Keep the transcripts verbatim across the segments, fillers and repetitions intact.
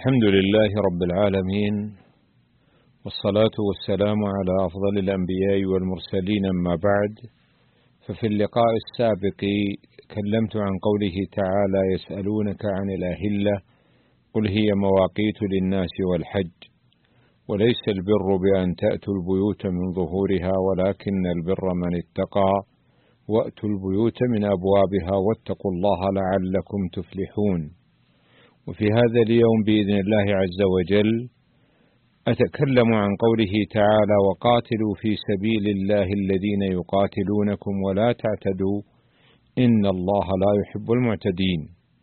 الحمد لله رب العالمين، والصلاة والسلام على أفضل الأنبياء والمرسلين، أما بعد. ففي اللقاء السابق تكلمت عن قوله تعالى: يسألونك عن الأهلة قل هي مواقيت للناس والحج، وليس البر بأن تأتوا البيوت من ظهورها ولكن البر من اتقى، وأتوا البيوت من أبوابها واتقوا الله لعلكم تفلحون. وفي هذا اليوم بإذن الله عز وجل أتكلم عن قوله تعالى: وقاتلوا في سبيل الله الذين يقاتلونكم ولا تعتدوا إن الله لا يحب المعتدين.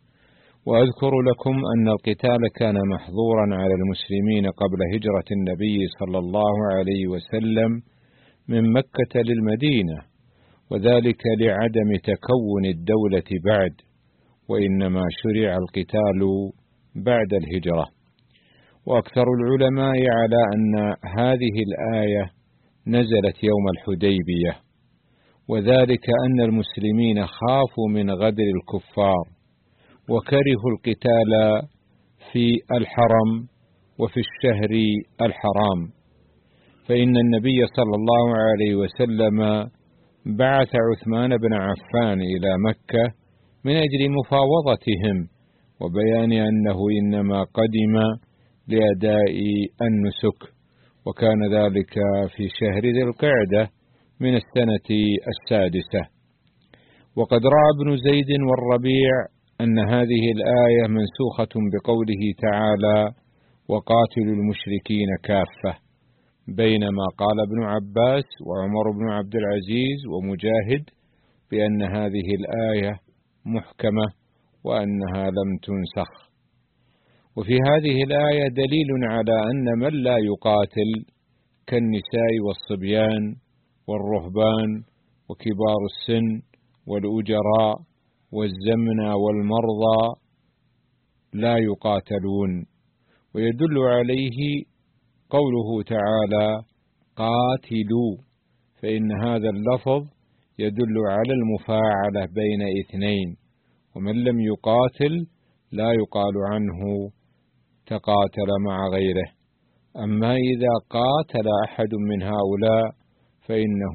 وأذكر لكم أن القتال كان محظورا على المسلمين قبل هجرة النبي صلى الله عليه وسلم من مكة للمدينة، وذلك لعدم تكون الدولة بعد، وإنما شرع القتال بعد الهجرة. وأكثر العلماء على أن هذه الآية نزلت يوم الحديبية، وذلك أن المسلمين خافوا من غدر الكفار وكرهوا القتال في الحرم وفي الشهر الحرام، فإن النبي صلى الله عليه وسلم بعث عثمان بن عفان إلى مكة من أجل مفاوضتهم وبيان أنه إنما قدم لأداء النسك، وكان ذلك في شهر ذي القعدة من السنة السادسة. وقد رأى ابن زيد والربيع أن هذه الآية منسوخة بقوله تعالى: وقاتلوا المشركين كافة، بينما قال ابن عباس وعمر بن عبد العزيز ومجاهد بأن هذه الآية محكمة وأنها لم تنسخ. وفي هذه الآية دليل على أن من لا يقاتل كالنساء والصبيان والرهبان وكبار السن والأجراء والزمنة والمرضى لا يقاتلون. ويدل عليه قوله تعالى: قاتلوا، فإن هذا اللفظ يدل على المفاعلة بين اثنين، ومن لم يقاتل لا يقال عنه تقاتل مع غيره. أما إذا قاتل أحد من هؤلاء فإنه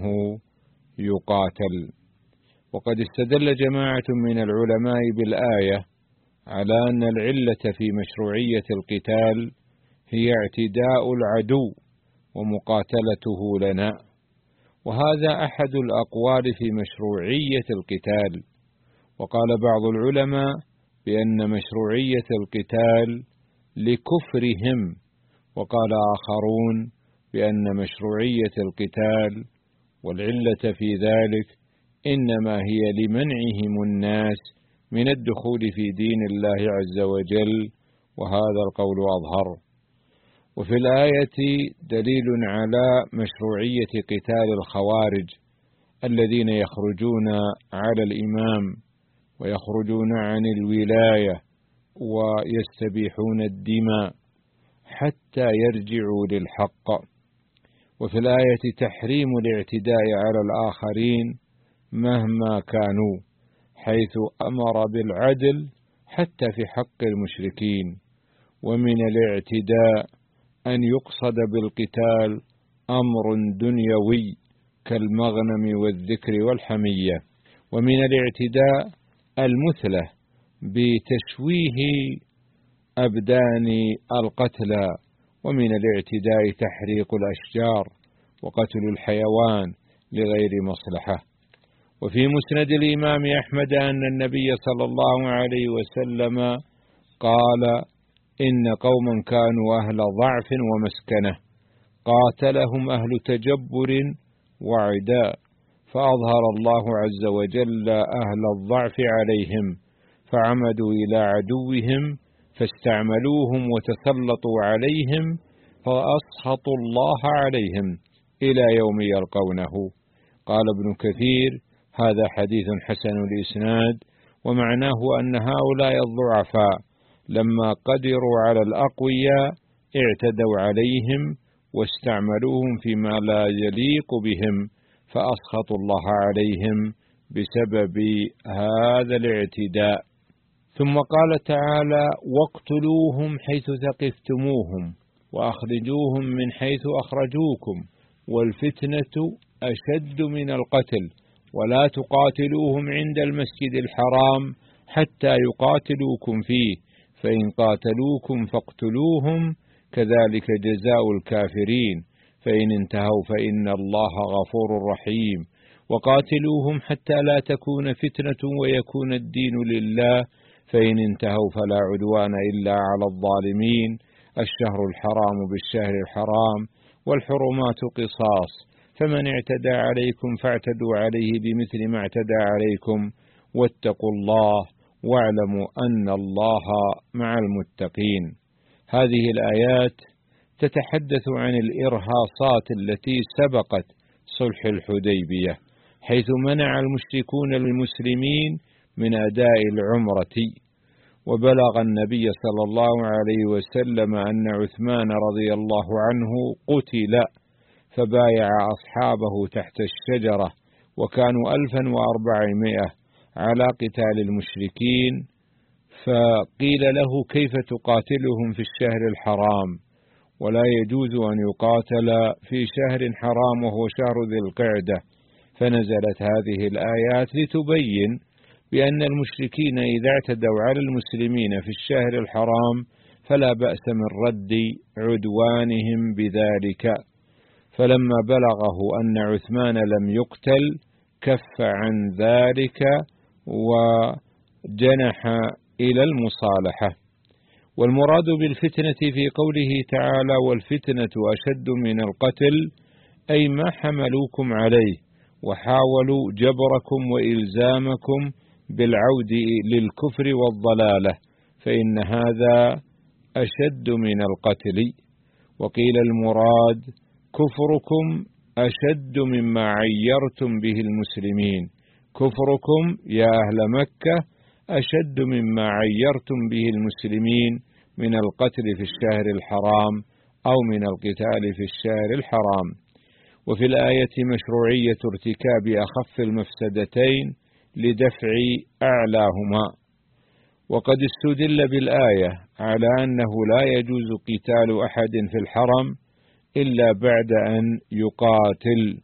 يقاتل. وقد استدل جماعة من العلماء بالآية على أن العلة في مشروعية القتال هي اعتداء العدو ومقاتلته لنا، وهذا أحد الأقوال في مشروعية القتال. وقال بعض العلماء بأن مشروعية القتال لكفرهم، وقال آخرون بأن مشروعية القتال والعلة في ذلك إنما هي لمنعهم الناس من الدخول في دين الله عز وجل، وهذا القول أظهر. وفي الآية دليل على مشروعية قتال الخوارج الذين يخرجون على الإمام ويخرجون عن الولاية ويستبيحون الدماء حتى يرجعوا للحق. وفي الآية تحريم الاعتداء على الآخرين مهما كانوا، حيث أمر بالعدل حتى في حق المشركين. ومن الاعتداء أن يقصد بالقتال أمر دنيوي كالمغنم والذكر والحمية. ومن الاعتداء المثلة بتشويه أبدان القتلى. ومن الاعتداء تحريق الأشجار وقتل الحيوان لغير مصلحة. وفي مسند الإمام أحمد أن النبي صلى الله عليه وسلم قال: إن قوما كانوا أهل ضعف ومسكنة قاتلهم أهل تجبر وعداء، فأظهر الله عز وجل أهل الضعف عليهم فعمدوا إلى عدوهم فاستعملوهم وتسلطوا عليهم فأسخطوا الله عليهم إلى يوم يلقونه. قال ابن كثير: هذا حديث حسن الإسناد، ومعناه أن هؤلاء الضعفاء لما قدروا على الأقوياء اعتدوا عليهم واستعملوهم فيما لا يليق بهم فأسخطوا الله عليهم بسبب هذا الاعتداء. ثم قال تعالى: واقتلوهم حيث ثقفتموهم وأخرجوهم من حيث أخرجوكم والفتنة أشد من القتل ولا تقاتلوهم عند المسجد الحرام حتى يقاتلوكم فيه فإن قاتلوكم فاقتلوهم كذلك جزاء الكافرين فإن انتهوا فإن الله غفور رحيم وقاتلوهم حتى لا تكون فتنة ويكون الدين لله فإن انتهوا فلا عدوان إلا على الظالمين الشهر الحرام بالشهر الحرام والحرمات قصاص فمن اعتدى عليكم فاعتدوا عليه بمثل ما اعتدى عليكم واتقوا الله واعلموا أن الله مع المتقين. هذه الآيات تتحدث عن الإرهاصات التي سبقت صلح الحديبية، حيث منع المشركون المسلمين من أداء العمرة، وبلغ النبي صلى الله عليه وسلم أن عثمان رضي الله عنه قتل فبايع أصحابه تحت الشجرة وكانوا ألفا وأربعمائة على قتال المشركين، فقيل له: كيف تقاتلهم في الشهر الحرام؟ ولا يجوز أن يقاتل في شهر حرام وهو شهر ذي القعدة، فنزلت هذه الآيات لتبين بأن المشركين إذا اعتدوا على المسلمين في الشهر الحرام فلا بأس من رد عدوانهم بذلك. فلما بلغه أن عثمان لم يقتل كف عن ذلك وجنح إلى المصالحة. والمراد بالفتنة في قوله تعالى: والفتنة أشد من القتل، أي ما حملوكم عليه وحاولوا جبركم وإلزامكم بالعود للكفر والضلالة، فإن هذا أشد من القتل. وقيل المراد كفركم أشد مما عيرتم به المسلمين، كفركم يا أهل مكة أشد مما عيرتم به المسلمين من القتل في الشهر الحرام أو من القتال في الشهر الحرام. وفي الآية مشروعية ارتكاب أخف المفسدتين لدفع أعلاهما. وقد استدل بالآية على أنه لا يجوز قتال أحد في الحرم إلا بعد أن يقاتل،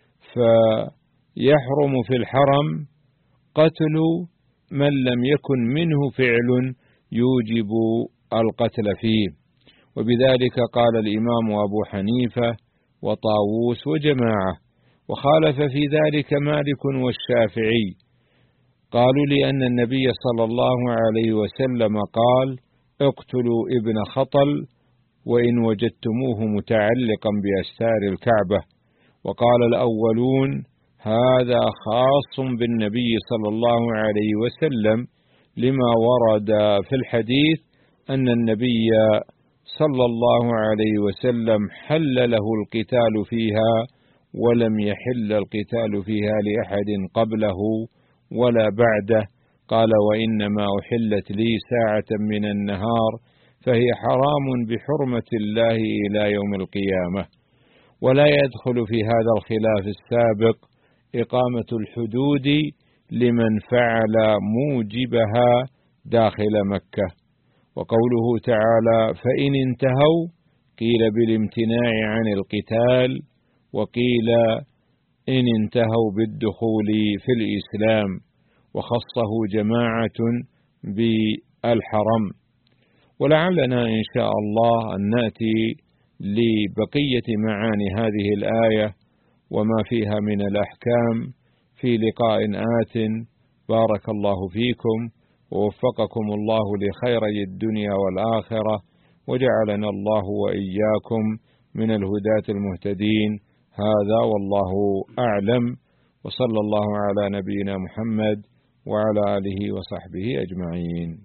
فيحرم في الحرم قتل من لم يكن منه فعل يوجب القتل فيه. وبذلك قال الإمام أبو حنيفة وطاووس وجماعة، وخالف في ذلك مالك والشافعي، قالوا لأن النبي صلى الله عليه وسلم قال: اقتلوا ابن خطل وإن وجدتموه متعلقا بأستار الكعبة. وقال الأولون: هذا خاص بالنبي صلى الله عليه وسلم لما ورد في الحديث أن النبي صلى الله عليه وسلم حل له القتال فيها ولم يحل القتال فيها لأحد قبله ولا بعده. قال: وإنما أحلت لي ساعة من النهار فهي حرام بحرمة الله إلى يوم القيامة. ولا يدخل في هذا الخلاف السابق إقامة الحدود لمن فعل موجبها داخل مكة. وقوله تعالى: فإن انتهوا، قيل بالامتناع عن القتال، وقيل إن انتهوا بالدخول في الإسلام، وخصه جماعة بالحرم. ولعلنا إن شاء الله أن نأتي لبقية معاني هذه الآية وما فيها من الأحكام في لقاء آت. بارك الله فيكم ووفقكم الله لخيري الدنيا والآخرة، وجعلنا الله وإياكم من الهداة المهتدين. هذا والله أعلم، وصلى الله على نبينا محمد وعلى آله وصحبه أجمعين.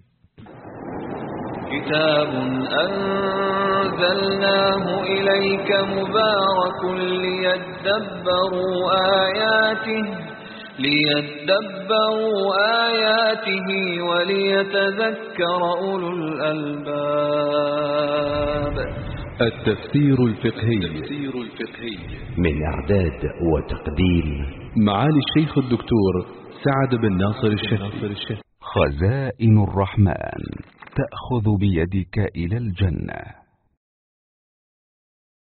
كتاب أنزلناه إليك مبارك ليدبروا آياته ليدبروا آياته وليتذكر أولو الألباب. التفسير الفقهي من إعداد وتقديم معالي الشيخ الدكتور سعد بن ناصر الشهري. خزائن الرحمن تأخذ بيدك إلى الجنة.